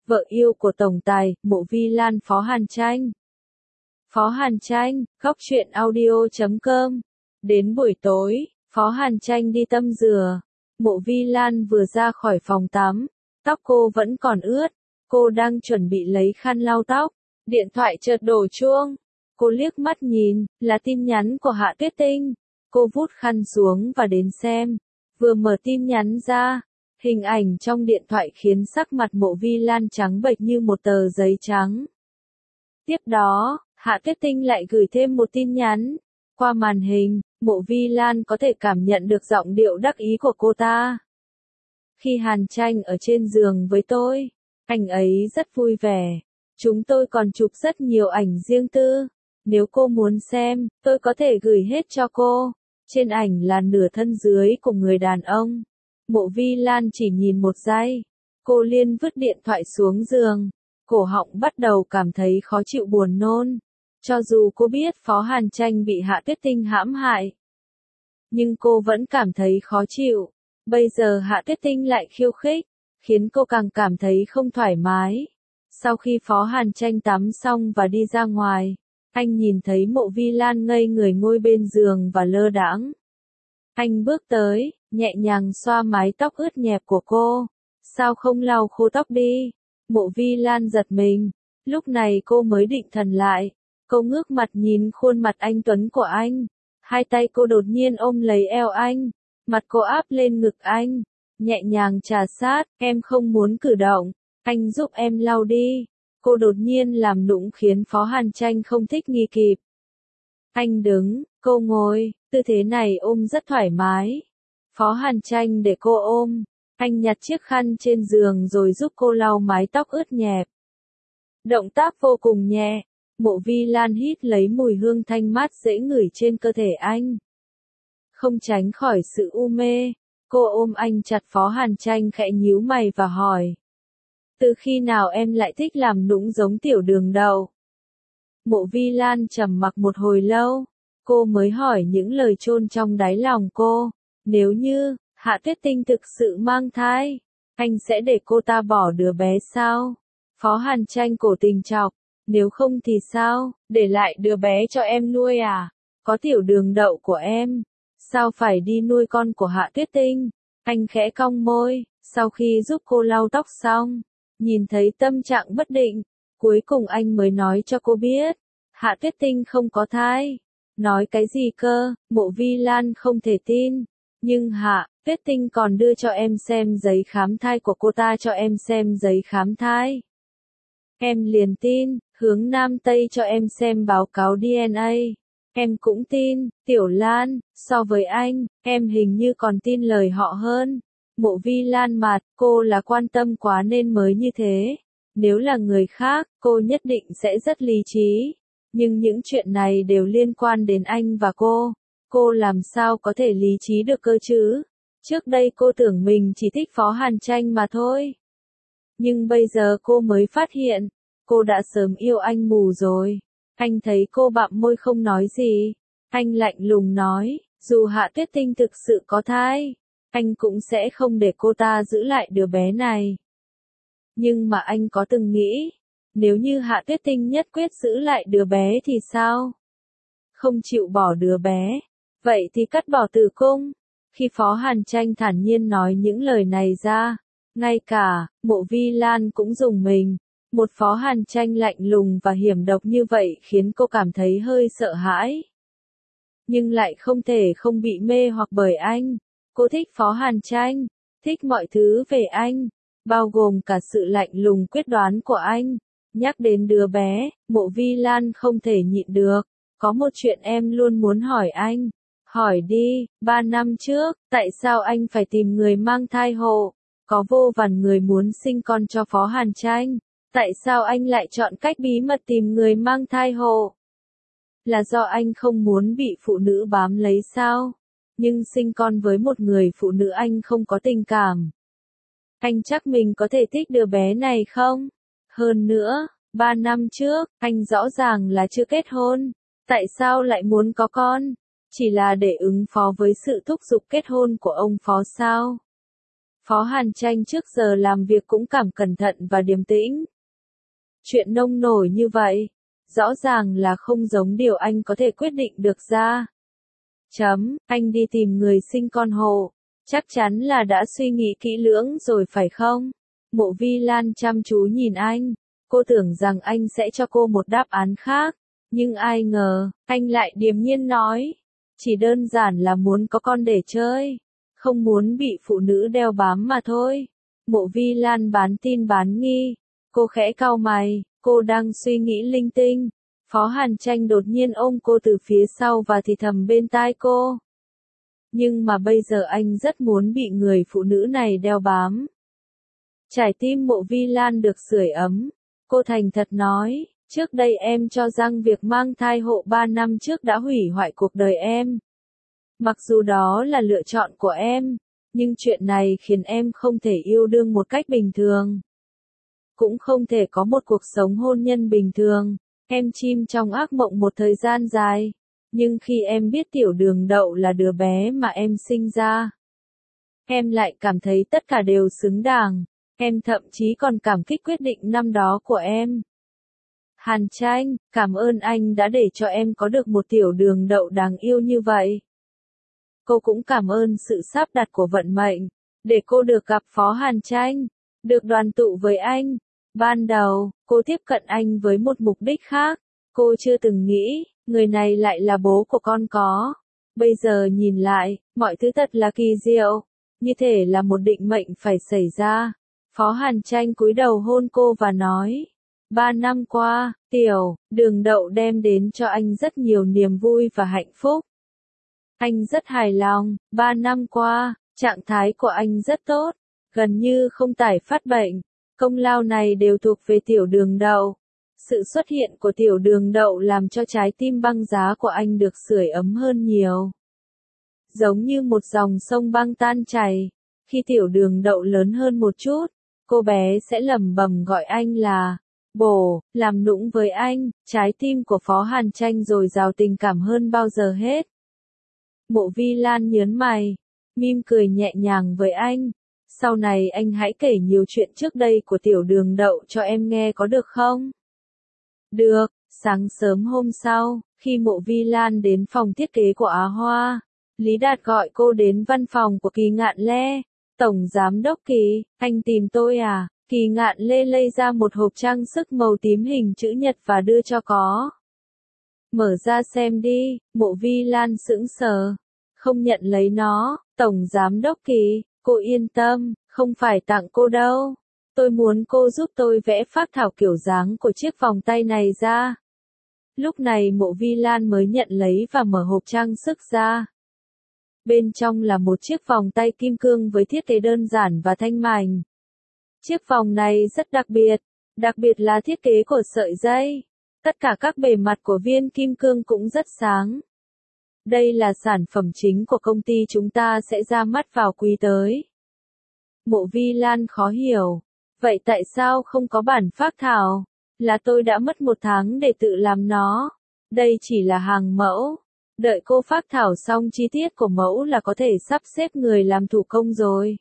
vợ yêu của tổng tài, Mộ Vi Lan Phó Hàn Tranh. Phó Hàn Tranh, góc truyện audio.com. Đến buổi tối, Phó Hàn Tranh đi tắm rửa. Mộ Vi Lan vừa ra khỏi phòng tắm, tóc cô vẫn còn ướt. Cô đang chuẩn bị lấy khăn lau tóc. Điện thoại chợt đổ chuông. Cô liếc mắt nhìn, là tin nhắn của Hạ Tuyết Tinh. Cô vút khăn xuống và đến xem. Vừa mở tin nhắn ra, hình ảnh trong điện thoại khiến sắc mặt Mộ Vi Lan trắng bệch như một tờ giấy trắng. Tiếp đó, Hạ Tuyết Tinh lại gửi thêm một tin nhắn. Qua màn hình, Mộ Vi Lan có thể cảm nhận được giọng điệu đắc ý của cô ta. Khi Hàn Tranh ở trên giường với tôi, anh ấy rất vui vẻ. Chúng tôi còn chụp rất nhiều ảnh riêng tư. Nếu cô muốn xem, tôi có thể gửi hết cho cô. Trên ảnh là nửa thân dưới của người đàn ông. Mộ Vi Lan chỉ nhìn một giây. Cô liền vứt điện thoại xuống giường. Cổ họng bắt đầu cảm thấy khó chịu buồn nôn. Cho dù cô biết Phó Hàn Tranh bị Hạ Tuyết Tinh hãm hại, nhưng cô vẫn cảm thấy khó chịu. Bây giờ Hạ Tuyết Tinh lại khiêu khích, khiến cô càng cảm thấy không thoải mái. Sau khi Phó Hàn Tranh tắm xong và đi ra ngoài, anh nhìn thấy Mộ Vi Lan ngây người ngồi bên giường và lơ đãng. Anh bước tới, nhẹ nhàng xoa mái tóc ướt nhẹp của cô. Sao không lau khô tóc đi? Mộ Vi Lan giật mình. Lúc này cô mới định thần lại. Cô ngước mặt nhìn khuôn mặt anh tuấn của anh. Hai tay cô đột nhiên ôm lấy eo anh. Mặt cô áp lên ngực anh. Nhẹ nhàng trà sát, em không muốn cử động. Anh giúp em lau đi. Cô đột nhiên làm nũng khiến Phó Hàn Tranh không thích nghi kịp. Anh đứng, cô ngồi, tư thế này ôm rất thoải mái. Phó Hàn Tranh để cô ôm. Anh nhặt chiếc khăn trên giường rồi giúp cô lau mái tóc ướt nhẹp. Động tác vô cùng nhẹ. Mộ Vi Lan hít lấy mùi hương thanh mát dễ ngửi trên cơ thể anh. Không tránh khỏi sự u mê, cô ôm anh chặt. Phó Hàn Tranh khẽ nhíu mày và hỏi. Từ khi nào em lại thích làm nũng giống tiểu đường đậu? Mộ Vi Lan trầm mặc một hồi lâu, cô mới hỏi những lời chôn trong đáy lòng cô. Nếu như Hạ Tuyết Tinh thực sự mang thai, anh sẽ để cô ta bỏ đứa bé sao? Phó Hàn Tranh cổ tình chọc. Nếu không thì sao, để lại đứa bé cho em nuôi à? Có tiểu đường đậu của em, sao phải đi nuôi con của Hạ Tuyết Tinh? Anh khẽ cong môi, sau khi giúp cô lau tóc xong, nhìn thấy tâm trạng bất định, cuối cùng anh mới nói cho cô biết, Hạ Tuyết Tinh không có thai. Nói cái gì cơ? Mộ Vi Lan không thể tin. Nhưng Hạ Tuyết Tinh còn đưa cho em xem giấy khám thai của cô ta, cho em xem giấy khám thai. Em liền tin, hướng Nam Tây cho em xem báo cáo DNA. Em cũng tin, Tiểu Lan, so với anh, em hình như còn tin lời họ hơn. Mộ Vi Lan mặt, cô là quan tâm quá nên mới như thế. Nếu là người khác, cô nhất định sẽ rất lý trí. Nhưng những chuyện này đều liên quan đến anh và cô làm sao có thể lý trí được cơ chứ? Trước đây cô tưởng mình chỉ thích Phó Hàn Tranh mà thôi. Nhưng bây giờ cô mới phát hiện, cô đã sớm yêu anh mù rồi. Anh thấy cô bặm môi không nói gì. Anh lạnh lùng nói, dù Hạ Tuyết Tinh thực sự có thai, anh cũng sẽ không để cô ta giữ lại đứa bé này. Nhưng mà anh có từng nghĩ, nếu như Hạ Tuyết Tinh nhất quyết giữ lại đứa bé thì sao? Không chịu bỏ đứa bé, vậy thì cắt bỏ tử cung. Khi Phó Hàn Tranh thản nhiên nói những lời này ra, ngay cả Mộ Vi Lan cũng rùng mình. Một Phó Hàn Tranh lạnh lùng và hiểm độc như vậy khiến cô cảm thấy hơi sợ hãi. Nhưng lại không thể không bị mê hoặc bởi anh. Cô thích Phó Hàn Tranh, thích mọi thứ về anh, bao gồm cả sự lạnh lùng quyết đoán của anh. Nhắc đến đứa bé, Mộ Vi Lan không thể nhịn được. Có một chuyện em luôn muốn hỏi anh. Hỏi đi, 3 năm trước, tại sao anh phải tìm người mang thai hộ? Có vô vàn người muốn sinh con cho Phó Hàn Tranh. Tại sao anh lại chọn cách bí mật tìm người mang thai hộ? Là do anh không muốn bị phụ nữ bám lấy sao? Nhưng sinh con với một người phụ nữ anh không có tình cảm. Anh chắc mình có thể thích đứa bé này không? Hơn nữa, 3 năm trước, anh rõ ràng là chưa kết hôn. Tại sao lại muốn có con? Chỉ là để ứng phó với sự thúc giục kết hôn của ông Phó sao? Phó Hàn Tranh trước giờ làm việc cũng cảm cẩn thận và điềm tĩnh. Chuyện nông nổi như vậy, rõ ràng là không giống điều anh có thể quyết định được ra. Anh đi tìm người sinh con hộ, chắc chắn là đã suy nghĩ kỹ lưỡng rồi phải không? Mộ Vi Lan chăm chú nhìn anh, cô tưởng rằng anh sẽ cho cô một đáp án khác, nhưng ai ngờ, anh lại điềm nhiên nói, chỉ đơn giản là muốn có con để chơi, không muốn bị phụ nữ đeo bám mà thôi. Mộ Vi Lan bán tin bán nghi, cô khẽ cau mày, cô đang suy nghĩ linh tinh. Phó Hàn Tranh đột nhiên ôm cô từ phía sau và thì thầm bên tai cô. Nhưng mà bây giờ anh rất muốn bị người phụ nữ này đeo bám. Trái tim Mộ Vi Lan được sưởi ấm. Cô thành thật nói, trước đây em cho rằng việc mang thai hộ 3 năm trước đã hủy hoại cuộc đời em. Mặc dù đó là lựa chọn của em, nhưng chuyện này khiến em không thể yêu đương một cách bình thường. Cũng không thể có một cuộc sống hôn nhân bình thường. Em chìm trong ác mộng một thời gian dài. Nhưng khi em biết Tiểu Đường Đậu là đứa bé mà em sinh ra, em lại cảm thấy tất cả đều xứng đáng. Em thậm chí còn cảm kích quyết định năm đó của em. Hàn Tranh, cảm ơn anh đã để cho em có được một Tiểu Đường Đậu đáng yêu như vậy. Cô cũng cảm ơn sự sắp đặt của vận mệnh, để cô được gặp Phó Hàn Tranh, được đoàn tụ với anh. Ban đầu, cô tiếp cận anh với một mục đích khác. Cô chưa từng nghĩ, người này lại là bố của con có. Bây giờ nhìn lại, mọi thứ thật là kỳ diệu. Như thể là một định mệnh phải xảy ra. Phó Hàn Tranh cúi đầu hôn cô và nói. 3 năm qua, Tiểu Đường Đậu đem đến cho anh rất nhiều niềm vui và hạnh phúc. Anh rất hài lòng, 3 năm qua, trạng thái của anh rất tốt, gần như không tái phát bệnh. Công lao này đều thuộc về Tiểu Đường Đậu. Sự xuất hiện của Tiểu Đường Đậu làm cho trái tim băng giá của anh được sưởi ấm hơn nhiều. Giống như một dòng sông băng tan chảy, khi Tiểu Đường Đậu lớn hơn một chút, cô bé sẽ lẩm bẩm gọi anh là bố, làm nũng với anh. Trái tim của Phó Hàn Tranh dồi dào tình cảm hơn bao giờ hết. Mộ Vi Lan nhớn mày, mỉm cười nhẹ nhàng với anh. Sau này anh hãy kể nhiều chuyện trước đây của Tiểu Đường Đậu cho em nghe có được không? Được. Sáng sớm hôm sau, khi Mộ Vi Lan đến phòng thiết kế của Á Hoa, Lý Đạt gọi cô đến văn phòng của Kỳ Ngạn Lê. Tổng Giám đốc Kỳ, anh tìm tôi à? Kỳ Ngạn Lê lấy ra một hộp trang sức màu tím hình chữ nhật và đưa cho cô. Mở ra xem đi. Mộ Vi Lan sững sờ, không nhận lấy nó. Tổng Giám đốc Kỳ, cô yên tâm, không phải tặng cô đâu. Tôi muốn cô giúp tôi vẽ phác thảo kiểu dáng của chiếc vòng tay này ra. Lúc này Mộ Vi Lan mới nhận lấy và mở hộp trang sức ra. Bên trong là một chiếc vòng tay kim cương với thiết kế đơn giản và thanh mảnh. Chiếc vòng này rất đặc biệt là thiết kế của sợi dây. Tất cả các bề mặt của viên kim cương cũng rất sáng. Đây là sản phẩm chính của công ty chúng ta sẽ ra mắt vào quý tới. Mộ Vi Lan khó hiểu. Vậy tại sao không có bản phác thảo? Là tôi đã mất 1 tháng để tự làm nó. Đây chỉ là hàng mẫu. Đợi cô phác thảo xong chi tiết của mẫu là có thể sắp xếp người làm thủ công rồi.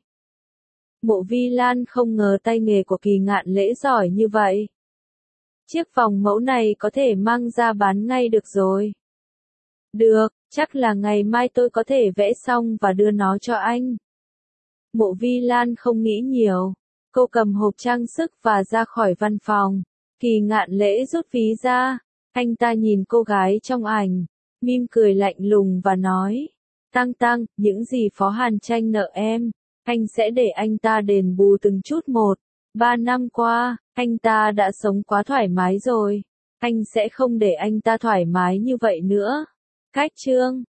Mộ Vi Lan không ngờ tay nghề của Kỳ Ngạn Lễ giỏi như vậy. Chiếc vòng mẫu này có thể mang ra bán ngay được rồi. Được, chắc là ngày mai tôi có thể vẽ xong và đưa nó cho anh. Mộ Vi Lan không nghĩ nhiều. Cô cầm hộp trang sức và ra khỏi văn phòng. Kỳ Ngạn Lễ rút ví ra. Anh ta nhìn cô gái trong ảnh, mỉm cười lạnh lùng và nói. Tăng, những gì Phó Hàn Tranh nợ em, anh sẽ để anh ta đền bù từng chút một. 3 năm qua, anh ta đã sống quá thoải mái rồi. Anh sẽ không để anh ta thoải mái như vậy nữa. Cách chương